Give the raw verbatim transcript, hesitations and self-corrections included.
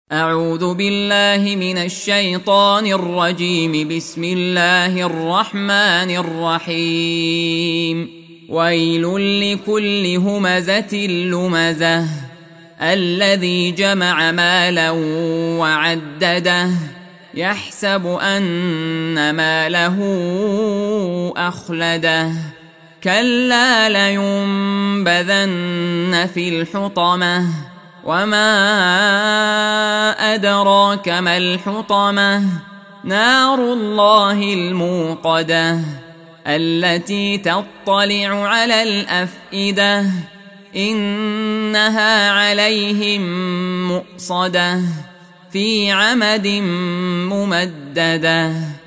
أعوذ بالله من الشيطان الرجيم. بسم الله الرحمن الرحيم. ويل لكل همزة لمزة الذي جمع مالا وعدده يحسب أن ماله أخلده كلا لينبذن في الحطمة وما أدراك ما الحطمة نار الله الموقدة التي تطلع على الأفئدة إنها عليهم مؤصدة في عمد ممددة.